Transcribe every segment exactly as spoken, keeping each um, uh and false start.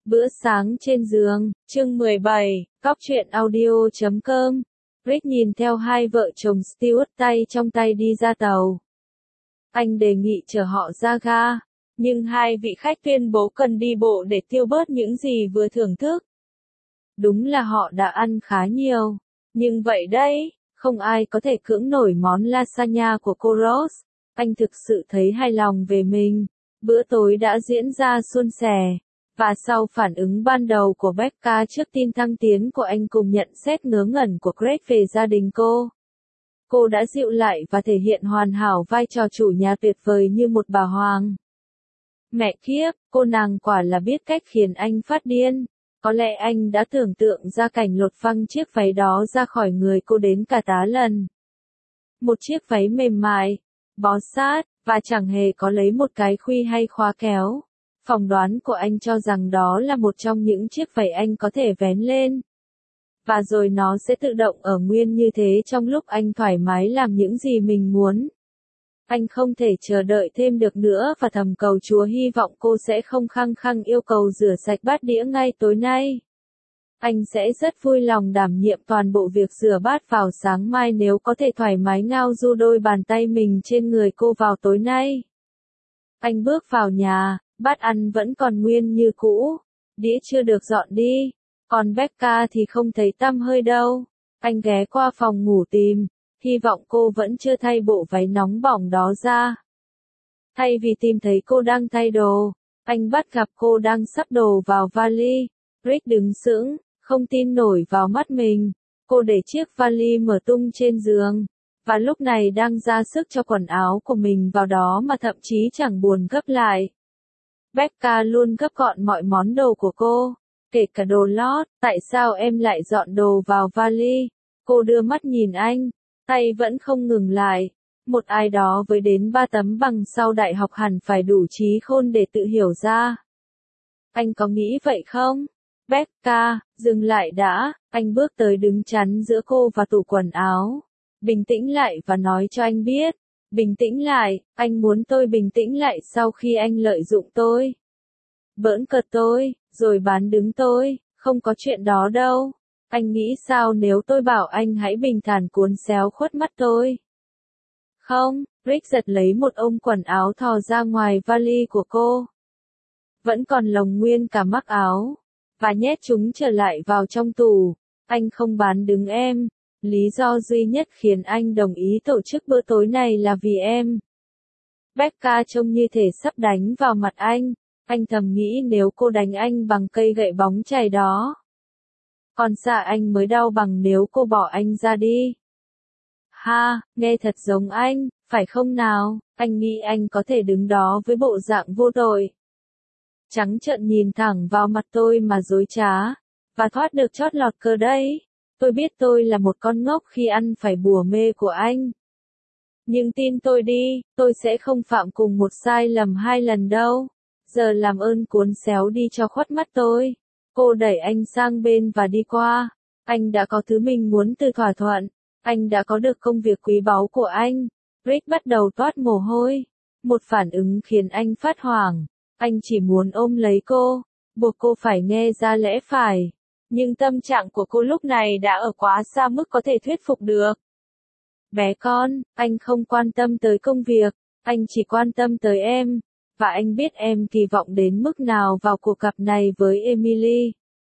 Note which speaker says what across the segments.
Speaker 1: Bữa sáng trên giường, chương mười bảy, cóc truyện audio chấm com. Rick nhìn theo hai vợ chồng Stewart tay trong tay đi ra tàu. Anh đề nghị chở họ ra ga, nhưng hai vị khách tuyên bố cần đi bộ để tiêu bớt những gì vừa thưởng thức. Đúng là họ đã ăn khá nhiều, nhưng vậy đấy, không ai có thể cưỡng nổi món lasagna của cô Rose. Anh thực sự thấy hài lòng về mình. Bữa tối đã diễn ra suôn sẻ. Và sau phản ứng ban đầu của Becca trước tin thăng tiến của anh cùng nhận xét ngớ ngẩn của Greg về gia đình cô, cô đã dịu lại và thể hiện hoàn hảo vai trò chủ nhà tuyệt vời như một bà hoàng. Mẹ kiếp, cô nàng quả là biết cách khiến anh phát điên. Có lẽ anh đã tưởng tượng ra cảnh lột phăng chiếc váy đó ra khỏi người cô đến cả tá lần. Một chiếc váy mềm mại, bó sát, và chẳng hề có lấy một cái khuy hay khóa kéo. Phỏng đoán của anh cho rằng đó là một trong những chiếc váy anh có thể vén lên. Và rồi nó sẽ tự động ở nguyên như thế trong lúc anh thoải mái làm những gì mình muốn. Anh không thể chờ đợi thêm được nữa và thầm cầu Chúa hy vọng cô sẽ không khăng khăng yêu cầu rửa sạch bát đĩa ngay tối nay. Anh sẽ rất vui lòng đảm nhiệm toàn bộ việc rửa bát vào sáng mai nếu có thể thoải mái ngao du đôi bàn tay mình trên người cô vào tối nay. Anh bước vào nhà, bát ăn vẫn còn nguyên như cũ, đĩa chưa được dọn đi, còn Becca thì không thấy tăm hơi đâu. Anh ghé qua phòng ngủ tìm, hy vọng cô vẫn chưa thay bộ váy nóng bỏng đó ra. Thay vì tìm thấy cô đang thay đồ, anh bắt gặp cô đang sắp đồ vào vali. Rick đứng sững, không tin nổi vào mắt mình. Cô để chiếc vali mở tung trên giường, và lúc này đang ra sức cho quần áo của mình vào đó mà thậm chí chẳng buồn gấp lại. Becca luôn gấp gọn mọi món đồ của cô, kể cả đồ lót. Tại sao em lại dọn đồ vào vali? Cô đưa mắt nhìn anh, tay vẫn không ngừng lại. Một ai đó với đến ba tấm bằng sau đại học hẳn phải đủ trí khôn để tự hiểu ra. Anh có nghĩ vậy không? Becca, dừng lại đã. Anh bước tới đứng chắn giữa cô và tủ quần áo. Bình tĩnh lại và nói cho anh biết. Bình tĩnh lại, anh muốn tôi bình tĩnh lại sau khi anh lợi dụng tôi. Bỡn cợt tôi, rồi bán đứng tôi, không có chuyện đó đâu. Anh nghĩ sao nếu tôi bảo anh hãy bình thản cuốn xéo khuất mắt tôi? Không, Rick giật lấy một ôm quần áo thò ra ngoài vali của cô. Vẫn còn lồng nguyên cả mắc áo, và nhét chúng trở lại vào trong tủ. Anh không bán đứng em. Lý do duy nhất khiến anh đồng ý tổ chức bữa tối này là vì em. Becca trông như thể sắp đánh vào mặt anh. Anh thầm nghĩ nếu cô đánh anh bằng cây gậy bóng chày đó, còn dạ anh mới đau bằng nếu cô bỏ anh ra đi. Ha, nghe thật giống anh, phải không nào? Anh nghĩ anh có thể đứng đó với bộ dạng vô tội, trắng trợn nhìn thẳng vào mặt tôi mà dối trá, và thoát được chót lọt cơ đấy. Tôi biết tôi là một con ngốc khi ăn phải bùa mê của anh. Nhưng tin tôi đi, tôi sẽ không phạm cùng một sai lầm hai lần đâu. Giờ làm ơn cuốn xéo đi cho khuất mắt tôi. Cô đẩy anh sang bên và đi qua. Anh đã có thứ mình muốn từ thỏa thuận. Anh đã có được công việc quý báu của anh. Rick bắt đầu toát mồ hôi. Một phản ứng khiến anh phát hoảng. Anh chỉ muốn ôm lấy cô, buộc cô phải nghe ra lẽ phải. Nhưng tâm trạng của cô lúc này đã ở quá xa mức có thể thuyết phục được. Bé con, anh không quan tâm tới công việc, anh chỉ quan tâm tới em. Và anh biết em kỳ vọng đến mức nào vào cuộc gặp này với Emily.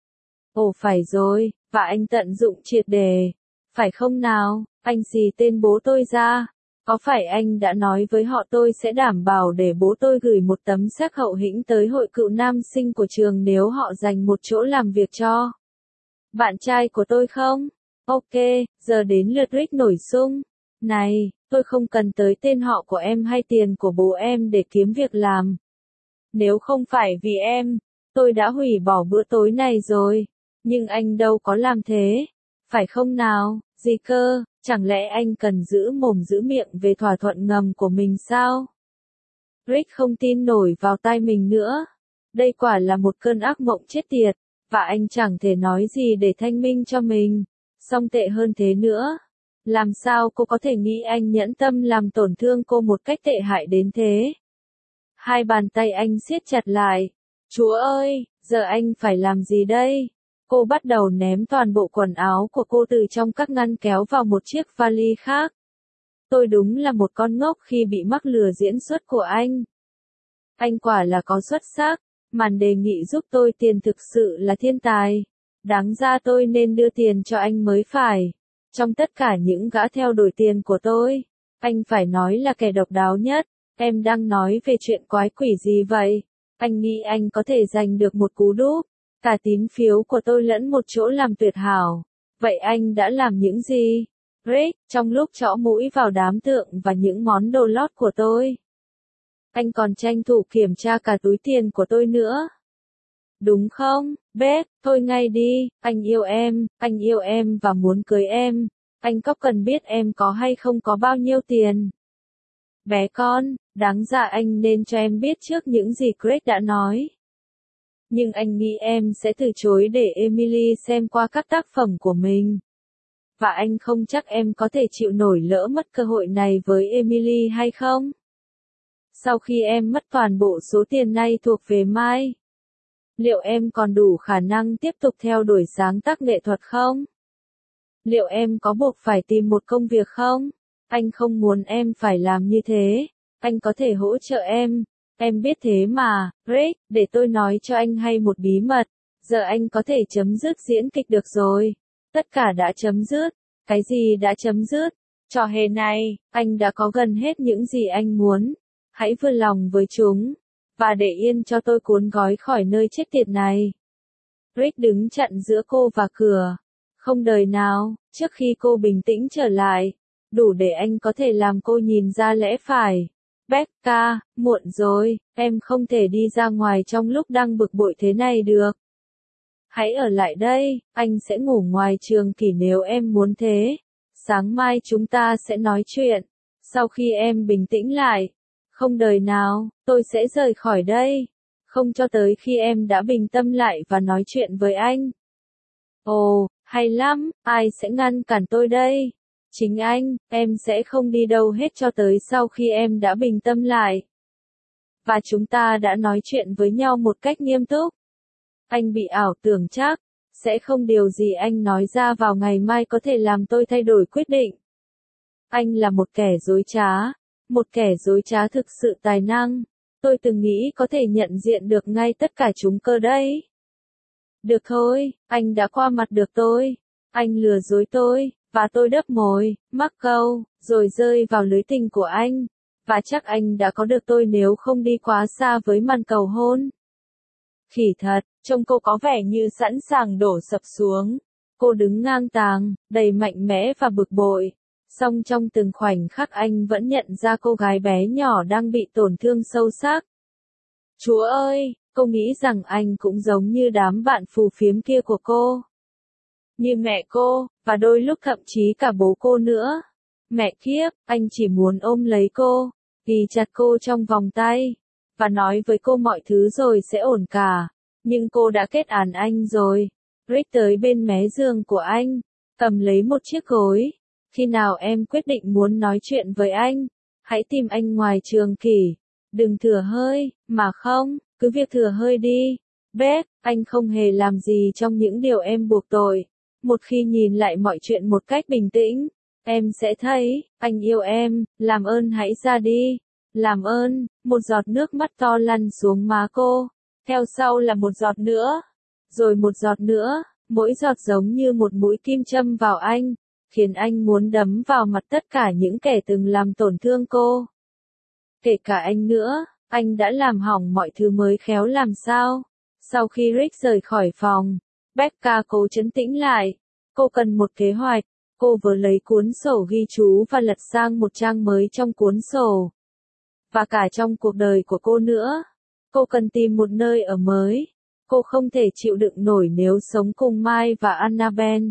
Speaker 1: Ồ phải rồi, và anh tận dụng triệt để. Phải không nào, anh xì tên bố tôi ra. Có phải anh đã nói với họ tôi sẽ đảm bảo để bố tôi gửi một tấm séc hậu hĩnh tới hội cựu nam sinh của trường nếu họ dành một chỗ làm việc cho bạn trai của tôi không? Ok, giờ đến lượt Rick nổi sung. Này, tôi không cần tới tên họ của em hay tiền của bố em để kiếm việc làm. Nếu không phải vì em, tôi đã hủy bỏ bữa tối này rồi. Nhưng anh đâu có làm thế. Phải không nào, gì cơ, chẳng lẽ anh cần giữ mồm giữ miệng về thỏa thuận ngầm của mình sao? Rick không tin nổi vào tai mình nữa. Đây quả là một cơn ác mộng chết tiệt. Và anh chẳng thể nói gì để thanh minh cho mình. Song tệ hơn thế nữa. Làm sao cô có thể nghĩ anh nhẫn tâm làm tổn thương cô một cách tệ hại đến thế? Hai bàn tay anh siết chặt lại. Chúa ơi, giờ anh phải làm gì đây? Cô bắt đầu ném toàn bộ quần áo của cô từ trong các ngăn kéo vào một chiếc vali khác. Tôi đúng là một con ngốc khi bị mắc lừa diễn xuất của anh. Anh quả là có xuất sắc, màn đề nghị giúp tôi tiền thực sự là thiên tài. Đáng ra tôi nên đưa tiền cho anh mới phải. Trong tất cả những gã theo đuổi tiền của tôi, anh phải nói là kẻ độc đáo nhất. Em đang nói về chuyện quái quỷ gì vậy? Anh nghĩ anh có thể giành được một cú đúp, cả tín phiếu của tôi lẫn một chỗ làm tuyệt hảo. Vậy anh đã làm những gì? Rick, trong lúc chõ mũi vào đám tượng và những món đồ lót của tôi. Anh còn tranh thủ kiểm tra cả túi tiền của tôi nữa. Đúng không, Beth, thôi ngay đi, anh yêu em, anh yêu em và muốn cưới em. Anh có cần biết em có hay không có bao nhiêu tiền? Bé con, đáng ra anh nên cho em biết trước những gì Greg đã nói. Nhưng anh nghĩ em sẽ từ chối để Emily xem qua các tác phẩm của mình. Và anh không chắc em có thể chịu nổi lỡ mất cơ hội này với Emily hay không? Sau khi em mất toàn bộ số tiền nay thuộc về Mai, liệu em còn đủ khả năng tiếp tục theo đuổi sáng tác nghệ thuật không? Liệu em có buộc phải tìm một công việc không? Anh không muốn em phải làm như thế. Anh có thể hỗ trợ em. Em biết thế mà, Rick, để tôi nói cho anh hay một bí mật. Giờ anh có thể chấm dứt diễn kịch được rồi. Tất cả đã chấm dứt. Cái gì đã chấm dứt? Trò hề này, anh đã có gần hết những gì anh muốn. Hãy vừa lòng với chúng. Và để yên cho tôi cuốn gói khỏi nơi chết tiệt này. Rick đứng chặn giữa cô và cửa. Không đời nào, trước khi cô bình tĩnh trở lại. Đủ để anh có thể làm cô nhìn ra lẽ phải. Becca, muộn rồi, em không thể đi ra ngoài trong lúc đang bực bội thế này được. Hãy ở lại đây, anh sẽ ngủ ngoài trường kỳ nếu em muốn thế. Sáng mai chúng ta sẽ nói chuyện. Sau khi em bình tĩnh lại. Không đời nào, tôi sẽ rời khỏi đây. Không cho tới khi em đã bình tâm lại và nói chuyện với anh. Ồ, hay lắm, ai sẽ ngăn cản tôi đây? Chính anh, em sẽ không đi đâu hết cho tới sau khi em đã bình tâm lại. Và chúng ta đã nói chuyện với nhau một cách nghiêm túc. Anh bị ảo tưởng chắc, sẽ không điều gì anh nói ra vào ngày mai có thể làm tôi thay đổi quyết định. Anh là một kẻ dối trá, một kẻ dối trá thực sự tài năng. Tôi từng nghĩ có thể nhận diện được ngay tất cả chúng cơ đấy. Được thôi, anh đã qua mặt được tôi. Anh lừa dối tôi. Và tôi đớp mồi, mắc câu, rồi rơi vào lưới tình của anh. Và chắc anh đã có được tôi nếu không đi quá xa với màn cầu hôn. Khỉ thật, trông cô có vẻ như sẵn sàng đổ sập xuống. Cô đứng ngang tàng, đầy mạnh mẽ và bực bội. Song trong từng khoảnh khắc anh vẫn nhận ra cô gái bé nhỏ đang bị tổn thương sâu sắc. Chúa ơi, cô nghĩ rằng anh cũng giống như đám bạn phù phiếm kia của cô. Như mẹ cô, và đôi lúc thậm chí cả bố cô nữa. Mẹ kiếp, anh chỉ muốn ôm lấy cô, ghi chặt cô trong vòng tay, và nói với cô mọi thứ rồi sẽ ổn cả. Nhưng cô đã kết án anh rồi. Rick tới bên mé giường của anh, cầm lấy một chiếc gối. Khi nào em quyết định muốn nói chuyện với anh, hãy tìm anh ngoài trường kỷ. Đừng thừa hơi, mà không, cứ việc thừa hơi đi. Beth, anh không hề làm gì trong những điều em buộc tội. Một khi nhìn lại mọi chuyện một cách bình tĩnh, em sẽ thấy, anh yêu em, làm ơn hãy ra đi. Làm ơn, một giọt nước mắt to lăn xuống má cô. Theo sau là một giọt nữa. Rồi một giọt nữa, mỗi giọt giống như một mũi kim châm vào anh, khiến anh muốn đấm vào mặt tất cả những kẻ từng làm tổn thương cô. Kể cả anh nữa, anh đã làm hỏng mọi thứ mới khéo làm sao. Sau khi Rick rời khỏi phòng, Becca cố trấn tĩnh lại. Cô cần một kế hoạch. Cô vừa lấy cuốn sổ ghi chú và lật sang một trang mới trong cuốn sổ. Và cả trong cuộc đời của cô nữa. Cô cần tìm một nơi ở mới. Cô không thể chịu đựng nổi nếu sống cùng Mai và Annabelle.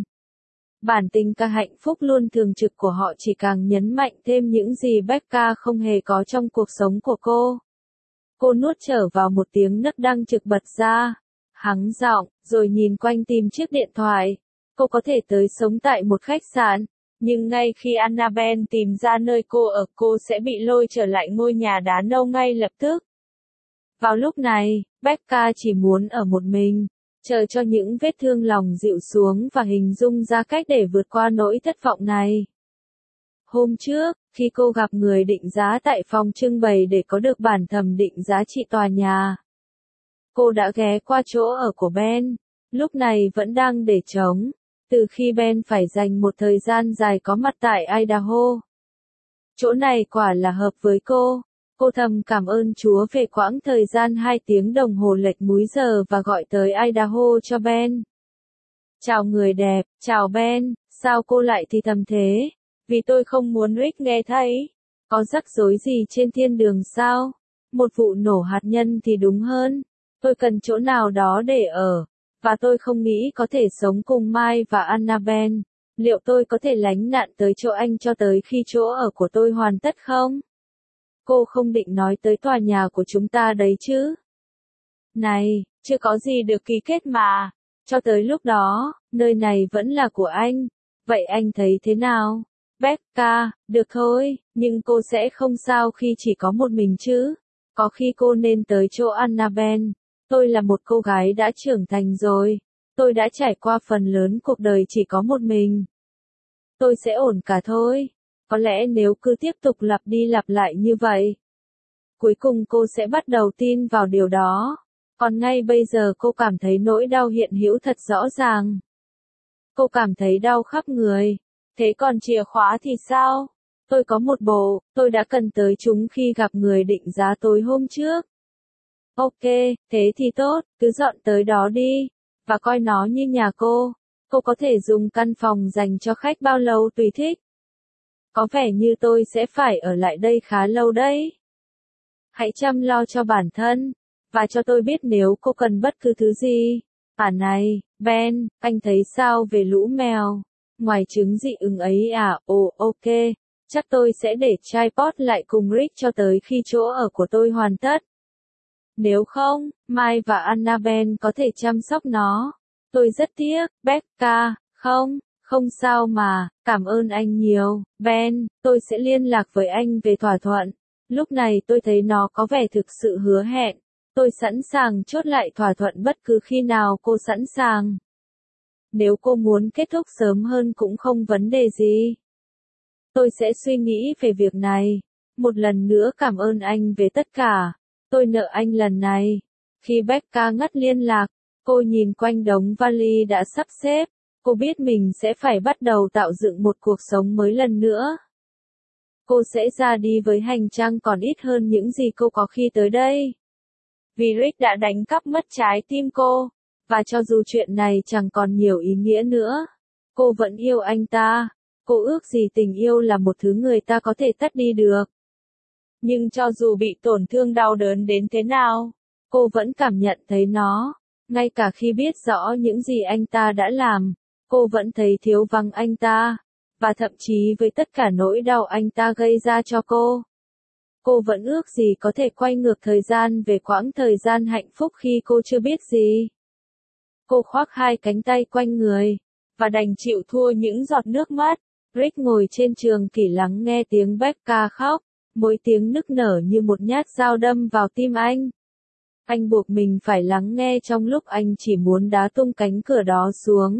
Speaker 1: Bản tình ca hạnh phúc luôn thường trực của họ chỉ càng nhấn mạnh thêm những gì Becca không hề có trong cuộc sống của cô. Cô nuốt trở vào một tiếng nấc đang trực bật ra. Hắng giọng, rồi nhìn quanh tìm chiếc điện thoại. Cô có thể tới sống tại một khách sạn, nhưng ngay khi Annabelle tìm ra nơi cô ở, cô sẽ bị lôi trở lại ngôi nhà đá nâu ngay lập tức. Vào lúc này, Becca chỉ muốn ở một mình, chờ cho những vết thương lòng dịu xuống và hình dung ra cách để vượt qua nỗi thất vọng này. Hôm trước, khi cô gặp người định giá tại phòng trưng bày để có được bản thẩm định giá trị tòa nhà, cô đã ghé qua chỗ ở của Ben, lúc này vẫn đang để trống, từ khi Ben phải dành một thời gian dài có mặt tại Idaho. Chỗ này quả là hợp với cô. Cô thầm cảm ơn Chúa về quãng thời gian hai tiếng đồng hồ lệch múi giờ và gọi tới Idaho cho Ben. Chào người đẹp, chào Ben, sao cô lại thì thầm thế? Vì tôi không muốn Rick nghe thấy. Có rắc rối gì trên thiên đường sao? Một vụ nổ hạt nhân thì đúng hơn. Tôi cần chỗ nào đó để ở. Và tôi không nghĩ có thể sống cùng Mike và Annabelle. Liệu tôi có thể lánh nạn tới chỗ anh cho tới khi chỗ ở của tôi hoàn tất không? Cô không định nói tới tòa nhà của chúng ta đấy chứ? Này, chưa có gì được ký kết mà. Cho tới lúc đó, nơi này vẫn là của anh. Vậy anh thấy thế nào? Becca, được thôi, nhưng cô sẽ không sao khi chỉ có một mình chứ. Có khi cô nên tới chỗ Annabelle. Tôi là một cô gái đã trưởng thành rồi. Tôi đã trải qua phần lớn cuộc đời chỉ có một mình. Tôi sẽ ổn cả thôi. Có lẽ nếu cứ tiếp tục lặp đi lặp lại như vậy, cuối cùng cô sẽ bắt đầu tin vào điều đó. Còn ngay bây giờ cô cảm thấy nỗi đau hiện hữu thật rõ ràng. Cô cảm thấy đau khắp người. Thế còn chìa khóa thì sao? Tôi có một bộ, tôi đã cần tới chúng khi gặp người định giá tối hôm trước. Ok, thế thì tốt, cứ dọn tới đó đi, và coi nó như nhà cô. Cô có thể dùng căn phòng dành cho khách bao lâu tùy thích. Có vẻ như tôi sẽ phải ở lại đây khá lâu đấy. Hãy chăm lo cho bản thân, và cho tôi biết nếu cô cần bất cứ thứ gì. À này, Ben, anh thấy sao về lũ mèo? Ngoài chứng dị ứng ấy à? Ồ, ok, chắc tôi sẽ để tripod lại cùng Rick cho tới khi chỗ ở của tôi hoàn tất. Nếu không, Mike và Annabelle có thể chăm sóc nó. Tôi rất tiếc, Becca, không, không sao mà, cảm ơn anh nhiều, Ben, tôi sẽ liên lạc với anh về thỏa thuận. Lúc này tôi thấy nó có vẻ thực sự hứa hẹn. Tôi sẵn sàng chốt lại thỏa thuận bất cứ khi nào cô sẵn sàng. Nếu cô muốn kết thúc sớm hơn cũng không vấn đề gì. Tôi sẽ suy nghĩ về việc này. Một lần nữa cảm ơn anh về tất cả. Tôi nợ anh lần này. Khi Becca ngắt liên lạc, cô nhìn quanh đống vali đã sắp xếp. Cô biết mình sẽ phải bắt đầu tạo dựng một cuộc sống mới lần nữa. Cô sẽ ra đi với hành trang còn ít hơn những gì cô có khi tới đây. Vì Rick đã đánh cắp mất trái tim cô. Và cho dù chuyện này chẳng còn nhiều ý nghĩa nữa, cô vẫn yêu anh ta. Cô ước gì tình yêu là một thứ người ta có thể tắt đi được. Nhưng cho dù bị tổn thương đau đớn đến thế nào, cô vẫn cảm nhận thấy nó. Ngay cả khi biết rõ những gì anh ta đã làm, cô vẫn thấy thiếu vắng anh ta. Và thậm chí với tất cả nỗi đau anh ta gây ra cho cô, cô vẫn ước gì có thể quay ngược thời gian về quãng thời gian hạnh phúc khi cô chưa biết gì. Cô khoác hai cánh tay quanh người, và đành chịu thua những giọt nước mắt. Rick ngồi trên trường kỷ lắng nghe tiếng Becca khóc, mỗi tiếng nức nở như một nhát dao đâm vào tim anh. Anh buộc mình phải lắng nghe trong lúc anh chỉ muốn đá tung cánh cửa đó xuống.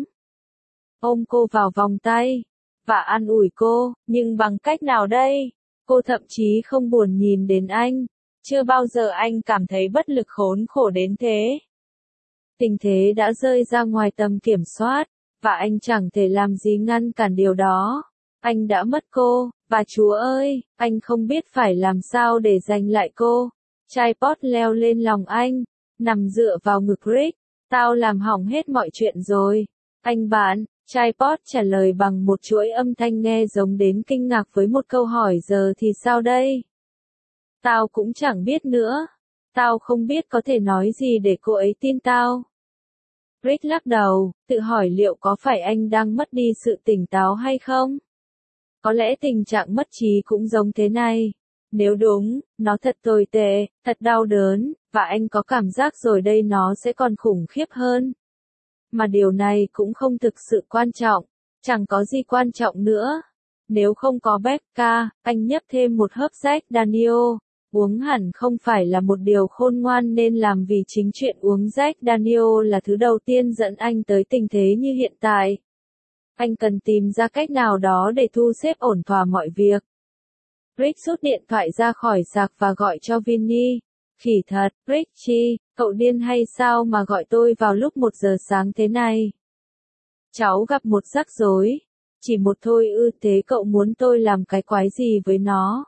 Speaker 1: Ôm cô vào vòng tay, và an ủi cô, nhưng bằng cách nào đây? Cô thậm chí không buồn nhìn đến anh. Chưa bao giờ anh cảm thấy bất lực khốn khổ đến thế. Tình thế đã rơi ra ngoài tầm kiểm soát, và anh chẳng thể làm gì ngăn cản điều đó. Anh đã mất cô, và Chúa ơi, anh không biết phải làm sao để giành lại cô. Tripod leo lên lòng anh, nằm dựa vào ngực Rick. Tao làm hỏng hết mọi chuyện rồi. Anh bạn, Tripod trả lời bằng một chuỗi âm thanh nghe giống đến kinh ngạc với một câu hỏi giờ thì sao đây? Tao cũng chẳng biết nữa. Tao không biết có thể nói gì để cô ấy tin tao. Rick lắc đầu, tự hỏi liệu có phải anh đang mất đi sự tỉnh táo hay không? Có lẽ tình trạng mất trí cũng giống thế này. Nếu đúng, nó thật tồi tệ, thật đau đớn, và anh có cảm giác rồi đây nó sẽ còn khủng khiếp hơn. Mà điều này cũng không thực sự quan trọng, chẳng có gì quan trọng nữa. Nếu không có Becca, anh nhấp thêm một hớp Jack Daniel. Uống hẳn không phải là một điều khôn ngoan nên làm vì chính chuyện uống Jack Daniel là thứ đầu tiên dẫn anh tới tình thế như hiện tại. Anh cần tìm ra cách nào đó để thu xếp ổn thỏa mọi việc. Rick rút điện thoại ra khỏi sạc và gọi cho Vinny. Khỉ thật, Richie, cậu điên hay sao mà gọi tôi vào lúc một giờ sáng thế này? Cháu gặp một rắc rối. Chỉ một thôi ư, thế cậu muốn tôi làm cái quái gì với nó?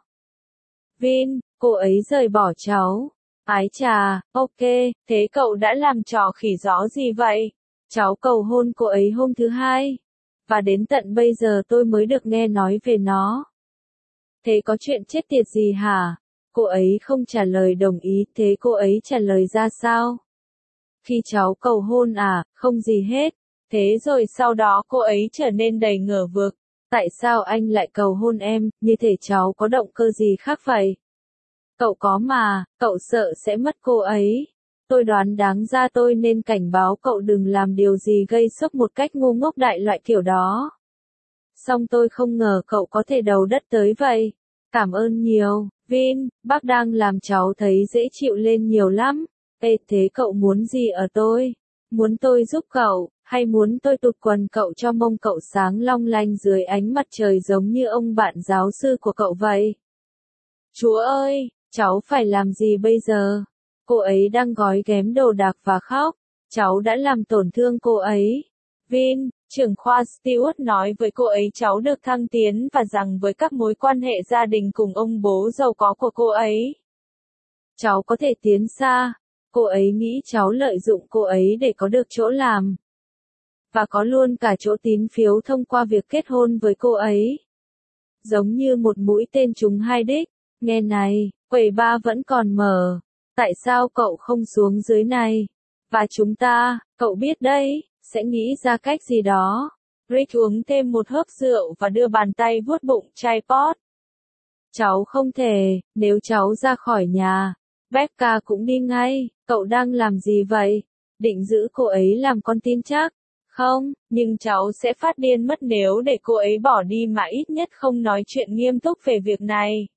Speaker 1: Vin, cô ấy rời bỏ cháu. Ái chà, ok, thế cậu đã làm trò khỉ gió gì vậy? Cháu cầu hôn cô ấy hôm thứ hai. Và đến tận bây giờ tôi mới được nghe nói về nó. Thế có chuyện chết tiệt gì hả? Cô ấy không trả lời đồng ý, thế cô ấy trả lời ra sao? Khi cháu cầu hôn à, không gì hết. Thế rồi sau đó cô ấy trở nên đầy ngờ vực. Tại sao anh lại cầu hôn em, như thể cháu có động cơ gì khác vậy? Cậu có mà, cậu sợ sẽ mất cô ấy. Tôi đoán đáng ra tôi nên cảnh báo cậu đừng làm điều gì gây sốc một cách ngu ngốc đại loại kiểu đó. Song tôi không ngờ cậu có thể đầu đất tới vậy. Cảm ơn nhiều, Vin, bác đang làm cháu thấy dễ chịu lên nhiều lắm. Ê, thế cậu muốn gì ở tôi? Muốn tôi giúp cậu, hay muốn tôi tụt quần cậu cho mông cậu sáng long lanh dưới ánh mặt trời giống như ông bạn giáo sư của cậu vậy? Chúa ơi, cháu phải làm gì bây giờ? Cô ấy đang gói ghém đồ đạc và khóc. Cháu đã làm tổn thương cô ấy. Vin, trưởng khoa Stewart nói với cô ấy cháu được thăng tiến và rằng với các mối quan hệ gia đình cùng ông bố giàu có của cô ấy, cháu có thể tiến xa. Cô ấy nghĩ cháu lợi dụng cô ấy để có được chỗ làm. Và có luôn cả chỗ tín phiếu thông qua việc kết hôn với cô ấy. Giống như một mũi tên trúng hai đích. Nghe này, quầy ba vẫn còn mở. Tại sao cậu không xuống dưới này? Và chúng ta, cậu biết đấy, sẽ nghĩ ra cách gì đó. Rick uống thêm một hớp rượu và đưa bàn tay vuốt bụng chai pot. Cháu không thể, nếu cháu ra khỏi nhà, Becca cũng đi ngay. Cậu đang làm gì vậy? Định giữ cô ấy làm con tin chắc? Không, nhưng cháu sẽ phát điên mất nếu để cô ấy bỏ đi mà ít nhất không nói chuyện nghiêm túc về việc này.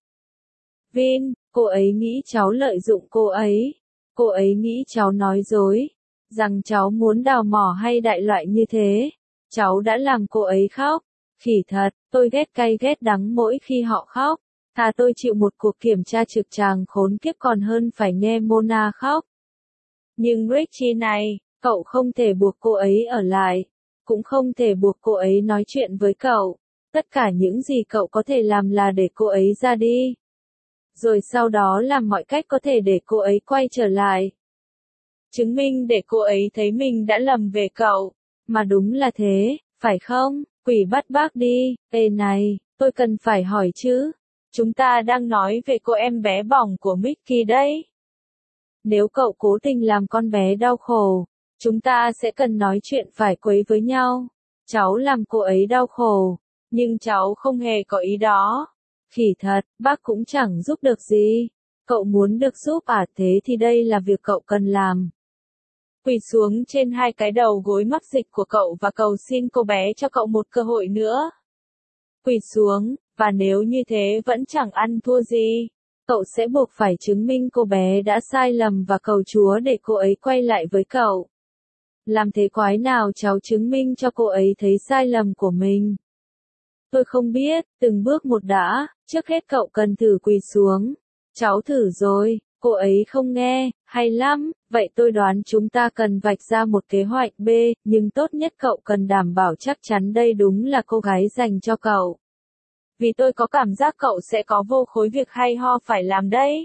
Speaker 1: Vin, cô ấy nghĩ cháu lợi dụng cô ấy. Cô ấy nghĩ cháu nói dối. Rằng cháu muốn đào mỏ hay đại loại như thế. Cháu đã làm cô ấy khóc. Khỉ thật, tôi ghét cay ghét đắng mỗi khi họ khóc. Thà tôi chịu một cuộc kiểm tra trực tràng khốn kiếp còn hơn phải nghe Mona khóc. Nhưng Richie này, cậu không thể buộc cô ấy ở lại. Cũng không thể buộc cô ấy nói chuyện với cậu. Tất cả những gì cậu có thể làm là để cô ấy ra đi. Rồi sau đó làm mọi cách có thể để cô ấy quay trở lại. Chứng minh để cô ấy thấy mình đã lầm về cậu. Mà đúng là thế, phải không? Quỷ bắt bác đi. Ê này, tôi cần phải hỏi chứ. Chúng ta đang nói về cô em bé bỏng của Mickey đấy. Nếu cậu cố tình làm con bé đau khổ, chúng ta sẽ cần nói chuyện phải quấy với nhau. Cháu làm cô ấy đau khổ, nhưng cháu không hề có ý đó. Khỉ thật, bác cũng chẳng giúp được gì. Cậu muốn được giúp à, thế thì đây là việc cậu cần làm. Quỳ xuống trên hai cái đầu gối mắc dịch của cậu và cầu xin cô bé cho cậu một cơ hội nữa. Quỳ xuống, và nếu như thế vẫn chẳng ăn thua gì, cậu sẽ buộc phải chứng minh cô bé đã sai lầm và cầu Chúa để cô ấy quay lại với cậu. Làm thế quái nào cháu chứng minh cho cô ấy thấy sai lầm của mình? Tôi không biết, từng bước một đã, trước hết cậu cần thử quỳ xuống. Cháu thử rồi, cô ấy không nghe, hay lắm, vậy tôi đoán chúng ta cần vạch ra một kế hoạch B, nhưng tốt nhất cậu cần đảm bảo chắc chắn đây đúng là cô gái dành cho cậu. Vì tôi có cảm giác cậu sẽ có vô khối việc hay ho phải làm đấy.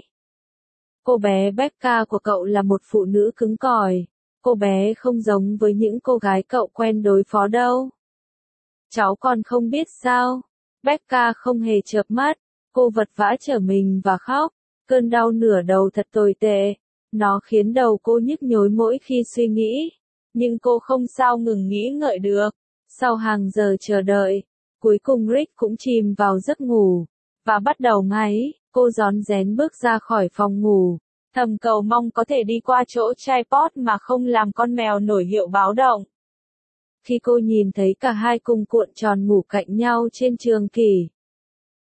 Speaker 1: Cô bé Becca của cậu là một phụ nữ cứng cỏi. Cô bé không giống với những cô gái cậu quen đối phó đâu. Cháu còn không biết sao. Becca không hề chợp mắt. Cô vật vã trở mình và khóc. Cơn đau nửa đầu thật tồi tệ. Nó khiến đầu cô nhức nhối mỗi khi suy nghĩ. Nhưng cô không sao ngừng nghĩ ngợi được. Sau hàng giờ chờ đợi, cuối cùng Rick cũng chìm vào giấc ngủ. Và bắt đầu ngáy, cô rón rén bước ra khỏi phòng ngủ. Thầm cầu mong có thể đi qua chỗ chai pot mà không làm con mèo nổi hiệu báo động. Khi cô nhìn thấy cả hai cùng cuộn tròn ngủ cạnh nhau trên trường kỷ,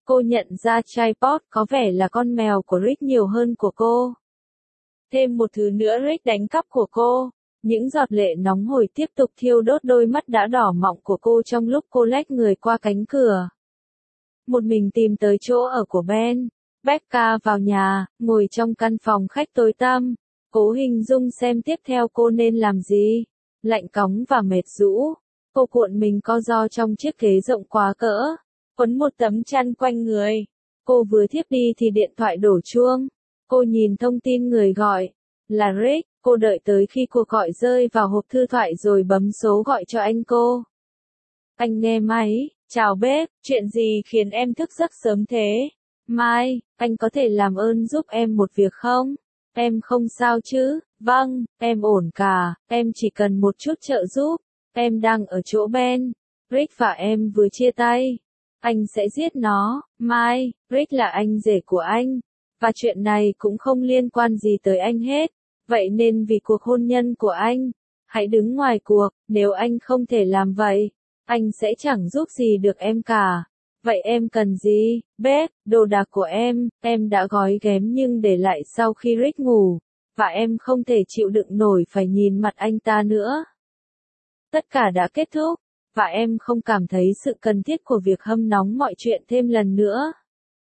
Speaker 1: Cô nhận ra tripod có vẻ là con mèo của Rick nhiều hơn của cô. Thêm một thứ nữa Rick đánh cắp của cô. Những giọt lệ nóng hổi tiếp tục thiêu đốt đôi mắt đã đỏ mọng của cô trong lúc cô lách người qua cánh cửa. Một mình tìm tới chỗ ở của Ben. Becca vào nhà, ngồi trong căn phòng khách tối tăm. Cố hình dung xem tiếp theo cô nên làm gì. Lạnh cóng và mệt rũ. Cô cuộn mình co ro trong chiếc ghế rộng quá cỡ. Quấn một tấm chăn quanh người. Cô vừa thiếp đi thì điện thoại đổ chuông. Cô nhìn thông tin người gọi. Là Rick. Cô đợi tới khi cuộc gọi rơi vào hộp thư thoại rồi bấm số gọi cho anh cô. Anh nghe máy. Chào bếp, chuyện gì khiến em thức giấc sớm thế? Mai, anh có thể làm ơn giúp em một việc không? Em không sao chứ? Vâng, em ổn cả, em chỉ cần một chút trợ giúp. Em đang ở chỗ Ben. Rick và em vừa chia tay. Anh sẽ giết nó. Mai, Rick là anh rể của anh. Và chuyện này cũng không liên quan gì tới anh hết. Vậy nên vì cuộc hôn nhân của anh, hãy đứng ngoài cuộc, nếu anh không thể làm vậy, anh sẽ chẳng giúp gì được em cả. Vậy em cần gì? Bếp, đồ đạc của em, em đã gói ghém nhưng để lại sau khi Rick ngủ, và em không thể chịu đựng nổi phải nhìn mặt anh ta nữa. Tất cả đã kết thúc, và em không cảm thấy sự cần thiết của việc hâm nóng mọi chuyện thêm lần nữa.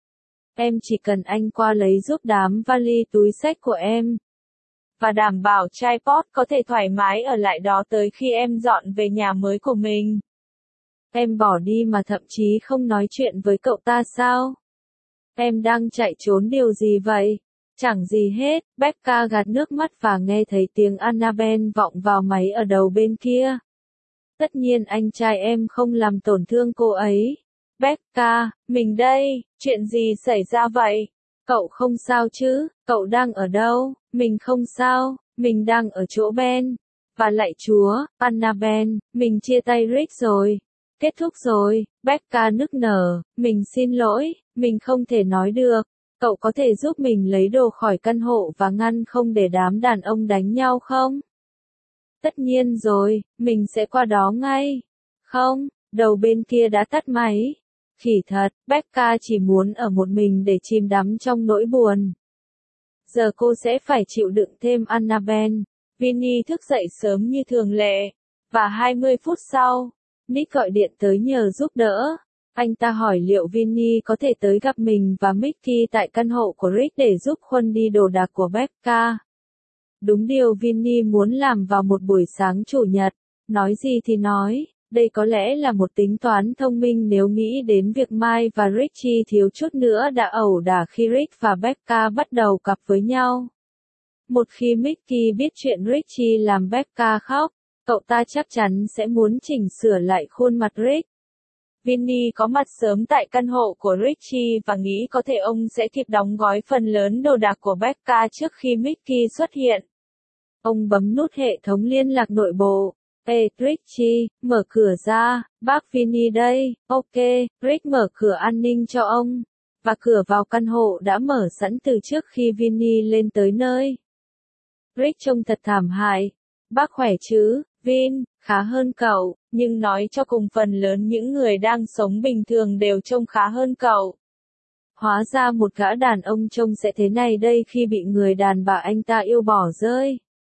Speaker 1: Em chỉ cần anh qua lấy giúp đám vali túi xách của em. Và đảm bảo tripod có thể thoải mái ở lại đó tới khi em dọn về nhà mới của mình. Em bỏ đi mà thậm chí không nói chuyện với cậu ta sao? Em đang chạy trốn điều gì vậy? Chẳng gì hết. Becca gạt nước mắt và nghe thấy tiếng Annabelle vọng vào máy ở đầu bên kia. Tất nhiên anh trai em không làm tổn thương cô ấy. Becca, mình đây, chuyện gì xảy ra vậy? Cậu không sao chứ? Cậu đang ở đâu? Mình không sao, mình đang ở chỗ Ben. Và lạy Chúa, Annabelle, mình chia tay Rick rồi. Kết thúc rồi. Becca nức nở, mình xin lỗi, mình không thể nói được. Cậu có thể giúp mình lấy đồ khỏi căn hộ và ngăn không để đám đàn ông đánh nhau không? Tất nhiên rồi, mình sẽ qua đó ngay. Không, đầu bên kia đã tắt máy. Khỉ thật, Becca chỉ muốn ở một mình để chìm đắm trong nỗi buồn. Giờ cô sẽ phải chịu đựng thêm Annabelle. Vinny thức dậy sớm như thường lệ. Và hai mươi phút sau, Nick gọi điện tới nhờ giúp đỡ. Anh ta hỏi liệu Vinny có thể tới gặp mình và Mickey tại căn hộ của Rick để giúp khuân đi đồ đạc của Becca. Đúng điều Vinny muốn làm vào một buổi sáng chủ nhật. Nói gì thì nói, đây có lẽ là một tính toán thông minh nếu nghĩ đến việc Mike và Richie thiếu chút nữa đã ẩu đả khi Rick và Becca bắt đầu cặp với nhau. Một khi Mickey biết chuyện Richie làm Becca khóc, cậu ta chắc chắn sẽ muốn chỉnh sửa lại khuôn mặt Rick. Vinny có mặt sớm tại căn hộ của Richie và nghĩ có thể ông sẽ kịp đóng gói phần lớn đồ đạc của Becca trước khi Mickey xuất hiện. Ông bấm nút hệ thống liên lạc nội bộ. Ê, Richie, mở cửa ra, bác Vinny đây, ok, Rick mở cửa an ninh cho ông. Và cửa vào căn hộ đã mở sẵn từ trước khi Vinny lên tới nơi. Rick trông thật thảm hại. Bác khỏe chứ, Vin, khá hơn cậu, nhưng nói cho cùng phần lớn những người đang sống bình thường đều trông khá hơn cậu. Hóa ra một gã đàn ông trông sẽ thế này đây khi bị người đàn bà anh ta yêu bỏ rơi.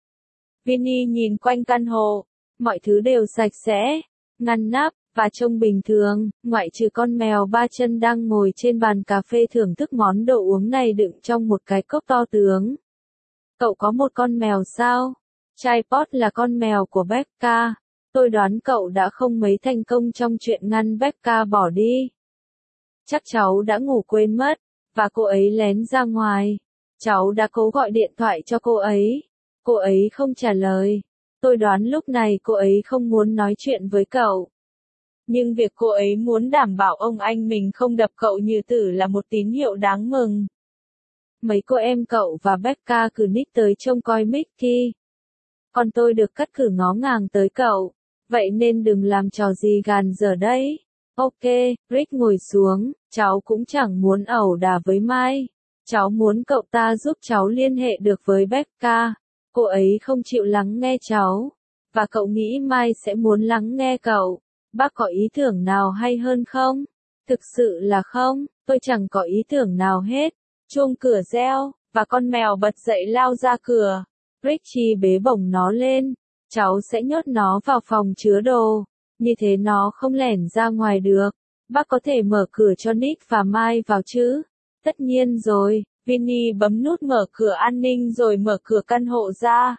Speaker 1: Vinny nhìn quanh căn hộ. Mọi thứ đều sạch sẽ, ngăn nắp, và trông bình thường, ngoại trừ con mèo ba chân đang ngồi trên bàn cà phê thưởng thức món đồ uống này đựng trong một cái cốc to tướng. Cậu có một con mèo sao? Tripod là con mèo của Becca. Tôi đoán cậu đã không mấy thành công trong chuyện ngăn Becca bỏ đi. Chắc cháu đã ngủ quên mất, và cô ấy lén ra ngoài. Cháu đã cố gọi điện thoại cho cô ấy. Cô ấy không trả lời. Tôi đoán lúc này cô ấy không muốn nói chuyện với cậu. Nhưng việc cô ấy muốn đảm bảo ông anh mình không đập cậu như tử là một tín hiệu đáng mừng. Mấy cô em cậu và Becca cử Nick tới trông coi Mickey. Còn tôi được cắt cử ngó ngàng tới cậu. Vậy nên đừng làm trò gì gàn dở đấy. Ok, Rick ngồi xuống, cháu cũng chẳng muốn ẩu đả với Mai. Cháu muốn cậu ta giúp cháu liên hệ được với Becca. Cô ấy không chịu lắng nghe cháu. Và cậu nghĩ Mai sẽ muốn lắng nghe cậu. Bác có ý tưởng nào hay hơn không? Thực sự là không, tôi chẳng có ý tưởng nào hết. Chuông cửa reo, và con mèo bật dậy lao ra cửa. Richie bế bổng nó lên. Cháu sẽ nhốt nó vào phòng chứa đồ. Như thế nó không lẻn ra ngoài được. Bác có thể mở cửa cho Nick và Mike vào chứ? Tất nhiên rồi. Vinny bấm nút mở cửa an ninh rồi mở cửa căn hộ ra.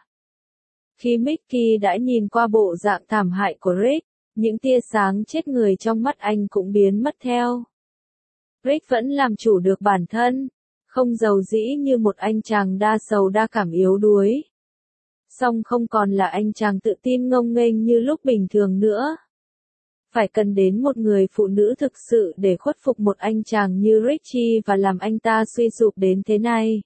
Speaker 1: Khi Mickey đã nhìn qua bộ dạng thảm hại của Rick, những tia sáng chết người trong mắt anh cũng biến mất theo. Rick vẫn làm chủ được bản thân, không giàu dĩ như một anh chàng đa sầu đa cảm yếu đuối. Song không còn là anh chàng tự tin ngông nghênh như lúc bình thường nữa. Phải cần đến một người phụ nữ thực sự để khuất phục một anh chàng như Richie và làm anh ta suy sụp đến thế này.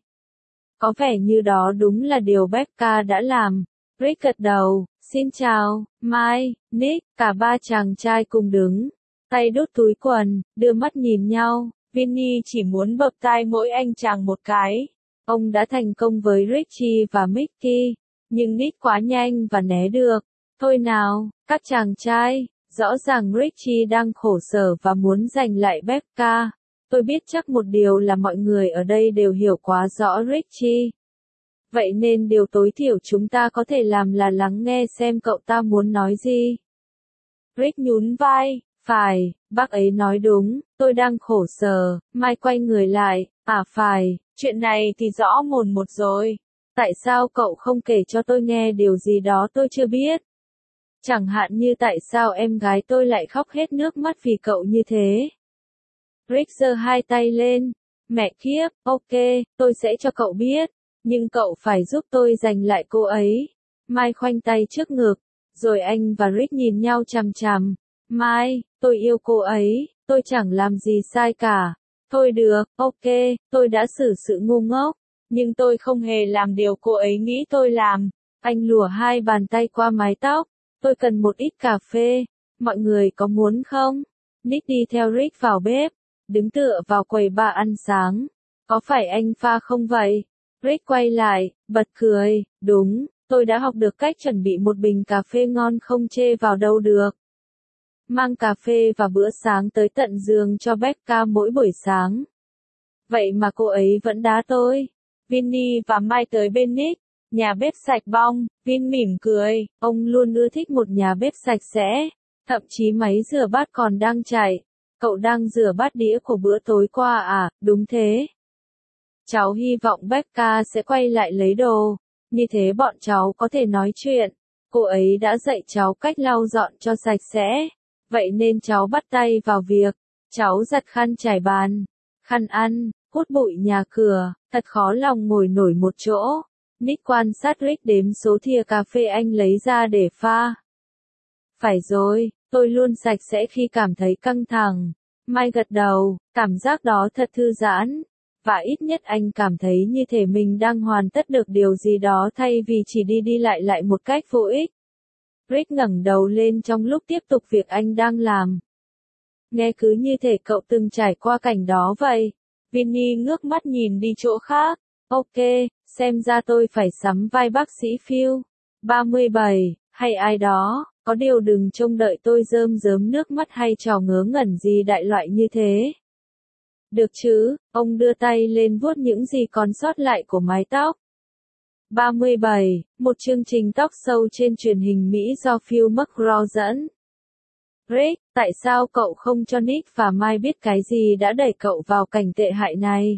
Speaker 1: Có vẻ như đó đúng là điều Becca đã làm. Rick gật đầu, xin chào, Mike, Nick, cả ba chàng trai cùng đứng, tay đút túi quần, đưa mắt nhìn nhau. Vinny chỉ muốn bập tai mỗi anh chàng một cái. Ông đã thành công với Richie và Mickey, nhưng Nick quá nhanh và né được. Thôi nào, các chàng trai, rõ ràng Richie đang khổ sở và muốn giành lại Becca. Tôi biết chắc một điều là mọi người ở đây đều hiểu quá rõ Richie. Vậy nên điều tối thiểu chúng ta có thể làm là lắng nghe xem cậu ta muốn nói gì. Rick nhún vai, phải, bác ấy nói đúng, tôi đang khổ sở. Mike quay người lại, à phải, chuyện này thì rõ mồn một rồi. Tại sao cậu không kể cho tôi nghe điều gì đó tôi chưa biết? Chẳng hạn như tại sao em gái tôi lại khóc hết nước mắt vì cậu như thế? Rick giơ hai tay lên, mẹ kiếp, ok, tôi sẽ cho cậu biết. Nhưng cậu phải giúp tôi giành lại cô ấy. Mike khoanh tay trước ngực, rồi anh và Rick nhìn nhau chằm chằm. Mike, tôi yêu cô ấy, tôi chẳng làm gì sai cả. Thôi được, ok, tôi đã xử sự ngu ngốc, nhưng tôi không hề làm điều cô ấy nghĩ tôi làm. Anh lùa hai bàn tay qua mái tóc. Tôi cần một ít cà phê, mọi người có muốn không? Nick đi theo Rick vào bếp, đứng tựa vào quầy bar ăn sáng. Có phải anh pha không vậy? Rick quay lại, bật cười, đúng, tôi đã học được cách chuẩn bị một bình cà phê ngon không chê vào đâu được. Mang cà phê và bữa sáng tới tận giường cho Becca mỗi buổi sáng. Vậy mà cô ấy vẫn đá tôi. Vinny và Mike tới bên Nick, nhà bếp sạch bong. Vin mỉm cười, ông luôn ưa thích một nhà bếp sạch sẽ. Thậm chí máy rửa bát còn đang chạy. Cậu đang rửa bát đĩa của bữa tối qua à? Đúng thế. Cháu hy vọng Becca sẽ quay lại lấy đồ, như thế bọn cháu có thể nói chuyện. Cô ấy đã dạy cháu cách lau dọn cho sạch sẽ, vậy nên cháu bắt tay vào việc. Cháu giặt khăn trải bàn, khăn ăn, hút bụi nhà cửa, thật khó lòng ngồi nổi một chỗ. Nick quan sát Rick đếm số thìa cà phê anh lấy ra để pha. Phải rồi, tôi luôn sạch sẽ khi cảm thấy căng thẳng. Mike gật đầu, cảm giác đó thật thư giãn. Và ít nhất anh cảm thấy như thể mình đang hoàn tất được điều gì đó thay vì chỉ đi đi lại lại một cách vô ích. Rick ngẩng đầu lên trong lúc tiếp tục việc anh đang làm. Nghe cứ như thể cậu từng trải qua cảnh đó vậy. Vinny ngước mắt nhìn đi chỗ khác. Ok, xem ra tôi phải sắm vai bác sĩ Phil. ba mươi bảy, hay ai đó, có điều đừng trông đợi tôi rơm rớm nước mắt hay trò ngớ ngẩn gì đại loại như thế. Được chứ, ông đưa tay lên vuốt những gì còn sót lại của mái tóc. ba mươi bảy, một chương trình talk show trên truyền hình Mỹ do Phil McGraw dẫn. Rick, tại sao cậu không cho Nick và Mike biết cái gì đã đẩy cậu vào cảnh tệ hại này?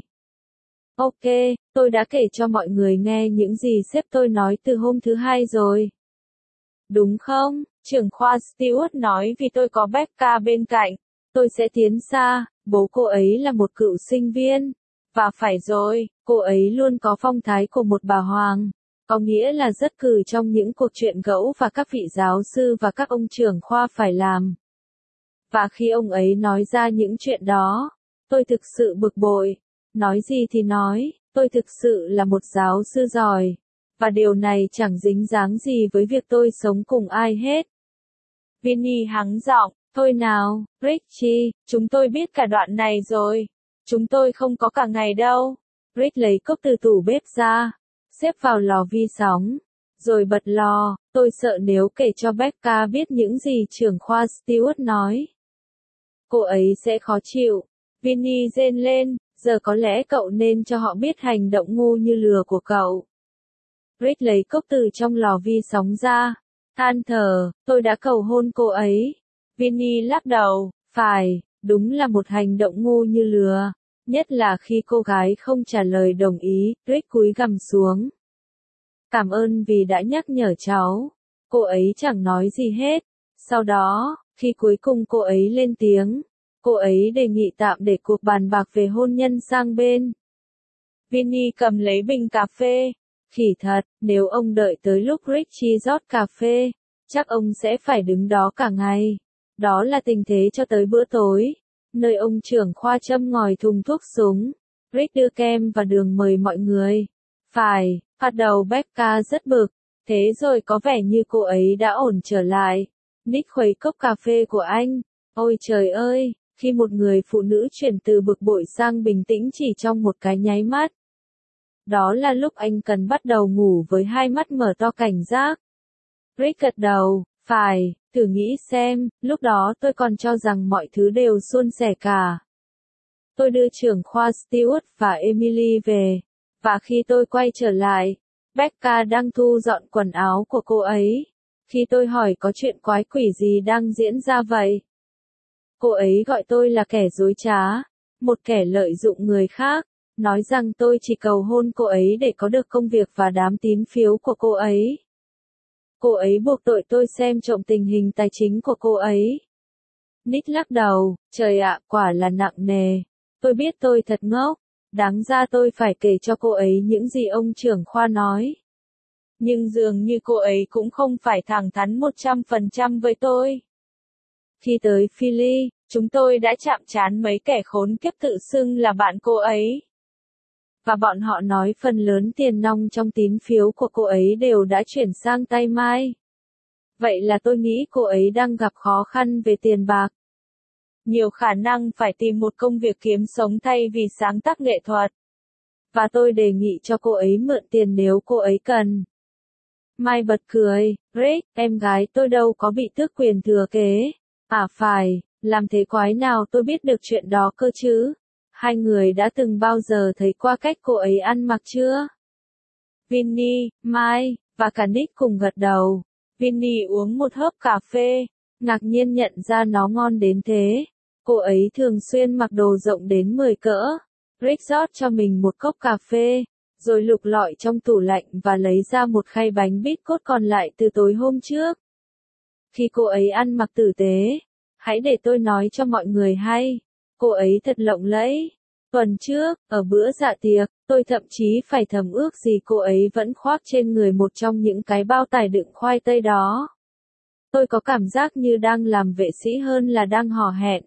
Speaker 1: Ok, tôi đã kể cho mọi người nghe những gì sếp tôi nói từ hôm thứ hai rồi. Đúng không? Trưởng khoa Stewart nói vì tôi có Becca bên cạnh, tôi sẽ tiến xa. Bố cô ấy là một cựu sinh viên. Và phải rồi, cô ấy luôn có phong thái của một bà hoàng. Có nghĩa là rất cừ trong những cuộc chuyện gẫu và các vị giáo sư và các ông trưởng khoa phải làm. Và khi ông ấy nói ra những chuyện đó, tôi thực sự bực bội. Nói gì thì nói, tôi thực sự là một giáo sư giỏi. Và điều này chẳng dính dáng gì với việc tôi sống cùng ai hết. Vinny hắng giọng. Thôi nào, Richie, chúng tôi biết cả đoạn này rồi. Chúng tôi không có cả ngày đâu. Rick lấy cốc từ tủ bếp ra, xếp vào lò vi sóng, rồi bật lò. Tôi sợ nếu kể cho Becca biết những gì trưởng khoa Stewart nói, cô ấy sẽ khó chịu. Vinny rên lên, giờ có lẽ cậu nên cho họ biết hành động ngu như lừa của cậu. Rick lấy cốc từ trong lò vi sóng ra. Than thở, tôi đã cầu hôn cô ấy. Vinny lắc đầu, phải, đúng là một hành động ngu như lừa. Nhất là khi cô gái không trả lời đồng ý, Rick cúi gằm xuống. Cảm ơn vì đã nhắc nhở cháu. Cô ấy chẳng nói gì hết. Sau đó, khi cuối cùng cô ấy lên tiếng, cô ấy đề nghị tạm để cuộc bàn bạc về hôn nhân sang bên. Vinny cầm lấy bình cà phê. Khỉ thật, nếu ông đợi tới lúc Richie rót cà phê, chắc ông sẽ phải đứng đó cả ngày. Đó là tình thế cho tới bữa tối, nơi ông trưởng khoa châm ngòi thùng thuốc súng. Rick đưa kem và đường mời mọi người. Phải, bắt đầu Becca rất bực. Thế rồi có vẻ như cô ấy đã ổn trở lại. Nick khuấy cốc cà phê của anh. Ôi trời ơi, khi một người phụ nữ chuyển từ bực bội sang bình tĩnh chỉ trong một cái nháy mắt. Đó là lúc anh cần bắt đầu ngủ với hai mắt mở to cảnh giác. Rick gật đầu, phải, thử nghĩ xem, lúc đó tôi còn cho rằng mọi thứ đều suôn sẻ cả. Tôi đưa trưởng khoa Stewart và Emily về, và khi tôi quay trở lại, Becca đang thu dọn quần áo của cô ấy. Khi tôi hỏi có chuyện quái quỷ gì đang diễn ra vậy, cô ấy gọi tôi là kẻ dối trá, một kẻ lợi dụng người khác, nói rằng tôi chỉ cầu hôn cô ấy để có được công việc và đám tín phiếu của cô ấy. Cô ấy buộc tội tôi xem trộm tình hình tài chính của cô ấy. Nick lắc đầu, trời ạ, quả là nặng nề. Tôi biết tôi thật ngốc, đáng ra tôi phải kể cho cô ấy những gì ông trưởng khoa nói. Nhưng dường như cô ấy cũng không phải thẳng thắn một trăm phần trăm với tôi. Khi tới Philly, chúng tôi đã chạm trán mấy kẻ khốn kiếp tự xưng là bạn cô ấy. Và bọn họ nói phần lớn tiền nong trong tín phiếu của cô ấy đều đã chuyển sang tay Mai. Vậy là tôi nghĩ cô ấy đang gặp khó khăn về tiền bạc. Nhiều khả năng phải tìm một công việc kiếm sống thay vì sáng tác nghệ thuật. Và tôi đề nghị cho cô ấy mượn tiền nếu cô ấy cần. Mai bật cười, Rick, em gái tôi đâu có bị tước quyền thừa kế. À phải, làm thế quái nào tôi biết được chuyện đó cơ chứ? Hai người đã từng bao giờ thấy qua cách cô ấy ăn mặc chưa? Vinny, Mai, và cả Nick cùng gật đầu. Vinny uống một hớp cà phê, ngạc nhiên nhận ra nó ngon đến thế. Cô ấy thường xuyên mặc đồ rộng đến mười cỡ. Rick rót cho mình một cốc cà phê, rồi lục lọi trong tủ lạnh và lấy ra một khay bánh bít cốt còn lại từ tối hôm trước. Khi cô ấy ăn mặc tử tế, hãy để tôi nói cho mọi người hay. Cô ấy thật lộng lẫy. Tuần trước, ở bữa dạ tiệc, tôi thậm chí phải thầm ước gì cô ấy vẫn khoác trên người một trong những cái bao tải đựng khoai tây đó. Tôi có cảm giác như đang làm vệ sĩ hơn là đang hò hẹn.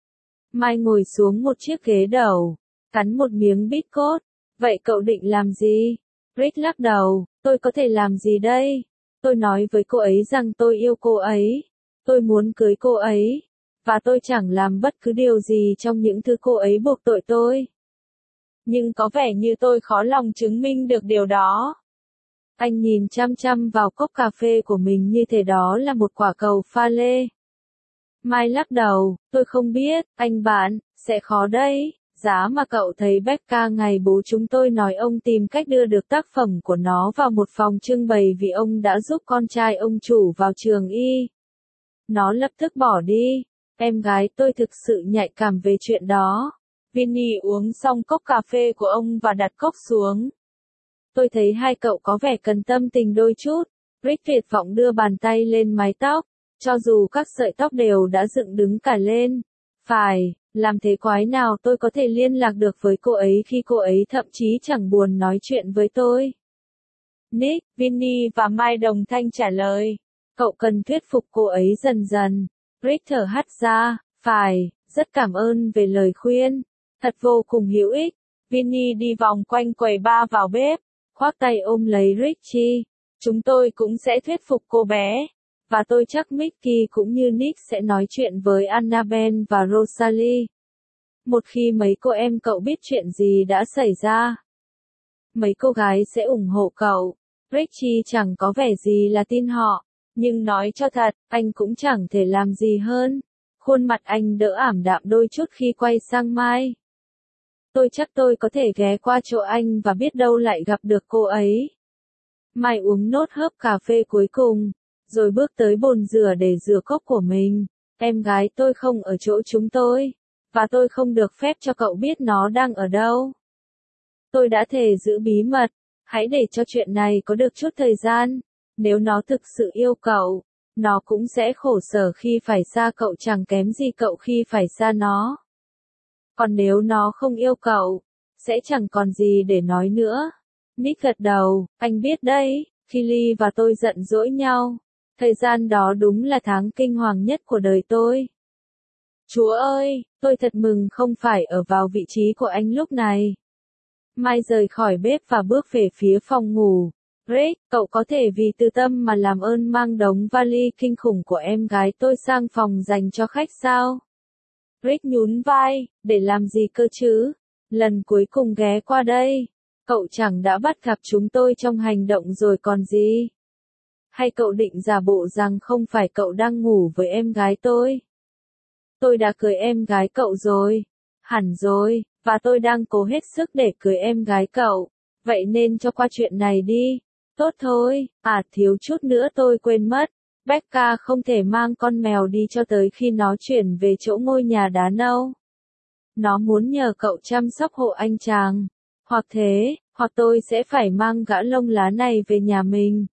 Speaker 1: Mai ngồi xuống một chiếc ghế đầu, cắn một miếng bít cốt. Vậy cậu định làm gì? Rick lắc đầu, tôi có thể làm gì đây? Tôi nói với cô ấy rằng tôi yêu cô ấy. Tôi muốn cưới cô ấy. Và tôi chẳng làm bất cứ điều gì trong những thứ cô ấy buộc tội tôi. Nhưng có vẻ như tôi khó lòng chứng minh được điều đó. Anh nhìn chăm chăm vào cốc cà phê của mình như thể đó là một quả cầu pha lê. Mai lắc đầu, tôi không biết, anh bạn, sẽ khó đấy. Giá mà cậu thấy Becca ngày bố chúng tôi nói ông tìm cách đưa được tác phẩm của nó vào một phòng trưng bày vì ông đã giúp con trai ông chủ vào trường y. Nó lập tức bỏ đi. Em gái tôi thực sự nhạy cảm về chuyện đó. Vinny uống xong cốc cà phê của ông và đặt cốc xuống. Tôi thấy hai cậu có vẻ cần tâm tình đôi chút. Rick tuyệt vọng đưa bàn tay lên mái tóc, cho dù các sợi tóc đều đã dựng đứng cả lên. Phải, làm thế quái nào tôi có thể liên lạc được với cô ấy khi cô ấy thậm chí chẳng buồn nói chuyện với tôi. Nick, Vinny và Mai đồng thanh trả lời. Cậu cần thuyết phục cô ấy dần dần. Rick thở hắt ra, phải, rất cảm ơn về lời khuyên. Thật vô cùng hữu ích. Vinny đi vòng quanh quầy bar vào bếp, khoác tay ôm lấy Richie. Chúng tôi cũng sẽ thuyết phục cô bé. Và tôi chắc Mickey cũng như Nick sẽ nói chuyện với Annabelle và Rosalie. Một khi mấy cô em cậu biết chuyện gì đã xảy ra, mấy cô gái sẽ ủng hộ cậu. Richie chẳng có vẻ gì là tin họ. Nhưng nói cho thật, anh cũng chẳng thể làm gì hơn. Khuôn mặt anh đỡ ảm đạm đôi chút khi quay sang Mai. Tôi chắc tôi có thể ghé qua chỗ anh và biết đâu lại gặp được cô ấy. Mai uống nốt hớp cà phê cuối cùng, rồi bước tới bồn rửa để rửa cốc của mình. Em gái tôi không ở chỗ chúng tôi, và tôi không được phép cho cậu biết nó đang ở đâu. Tôi đã thề giữ bí mật, hãy để cho chuyện này có được chút thời gian. Nếu nó thực sự yêu cậu, nó cũng sẽ khổ sở khi phải xa cậu chẳng kém gì cậu khi phải xa nó. Còn nếu nó không yêu cậu, sẽ chẳng còn gì để nói nữa. Nick gật đầu, anh biết đấy, khi Ly và tôi giận dỗi nhau, thời gian đó đúng là tháng kinh hoàng nhất của đời tôi. Chúa ơi, tôi thật mừng không phải ở vào vị trí của anh lúc này. Mai rời khỏi bếp và bước về phía phòng ngủ. Rick, cậu có thể vì từ tâm mà làm ơn mang đống vali kinh khủng của em gái tôi sang phòng dành cho khách sao? Rick nhún vai, để làm gì cơ chứ? Lần cuối cùng ghé qua đây, cậu chẳng đã bắt gặp chúng tôi trong hành động rồi còn gì? Hay cậu định giả bộ rằng không phải cậu đang ngủ với em gái tôi? Tôi đã cưới em gái cậu rồi. Hẳn rồi, và tôi đang cố hết sức để cưới em gái cậu. Vậy nên cho qua chuyện này đi. Tốt thôi, à thiếu chút nữa tôi quên mất. Becca không thể mang con mèo đi cho tới khi nó chuyển về chỗ ngôi nhà đá nâu. Nó muốn nhờ cậu chăm sóc hộ anh chàng. Hoặc thế, hoặc tôi sẽ phải mang gã lông lá này về nhà mình.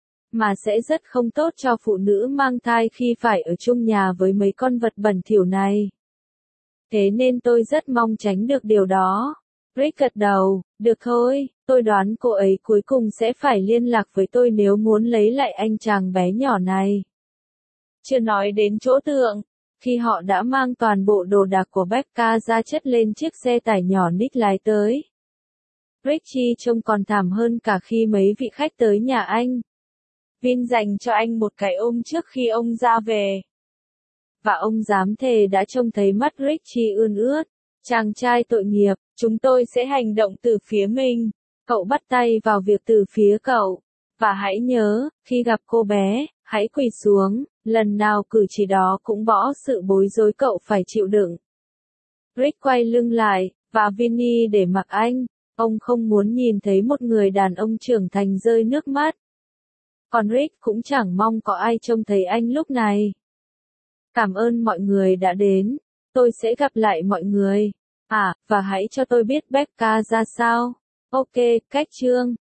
Speaker 1: Mà sẽ rất không tốt cho phụ nữ mang thai khi phải ở chung nhà với mấy con vật bẩn thỉu này. Thế nên tôi rất mong tránh được điều đó. Rick gật đầu, được thôi, tôi đoán cô ấy cuối cùng sẽ phải liên lạc với tôi nếu muốn lấy lại anh chàng bé nhỏ này. Chưa nói đến chỗ tượng, khi họ đã mang toàn bộ đồ đạc của Becca ra chất lên chiếc xe tải nhỏ Nick lái tới. Richie trông còn thảm hơn cả khi mấy vị khách tới nhà anh. Vin dành cho anh một cái ôm trước khi ông ra về. Và ông dám thề đã trông thấy mắt Richie ươn ướt. Chàng trai tội nghiệp, chúng tôi sẽ hành động từ phía mình. Cậu bắt tay vào việc từ phía cậu. Và hãy nhớ, khi gặp cô bé, hãy quỳ xuống, lần nào cử chỉ đó cũng bỏ sự bối rối cậu phải chịu đựng. Rick quay lưng lại, và Vinny để mặc anh. Ông không muốn nhìn thấy một người đàn ông trưởng thành rơi nước mắt. Còn Rick cũng chẳng mong có ai trông thấy anh lúc này. Cảm ơn mọi người đã đến. Tôi sẽ gặp lại mọi người. À, và hãy cho tôi biết Becca ra sao. Ok, cách chương.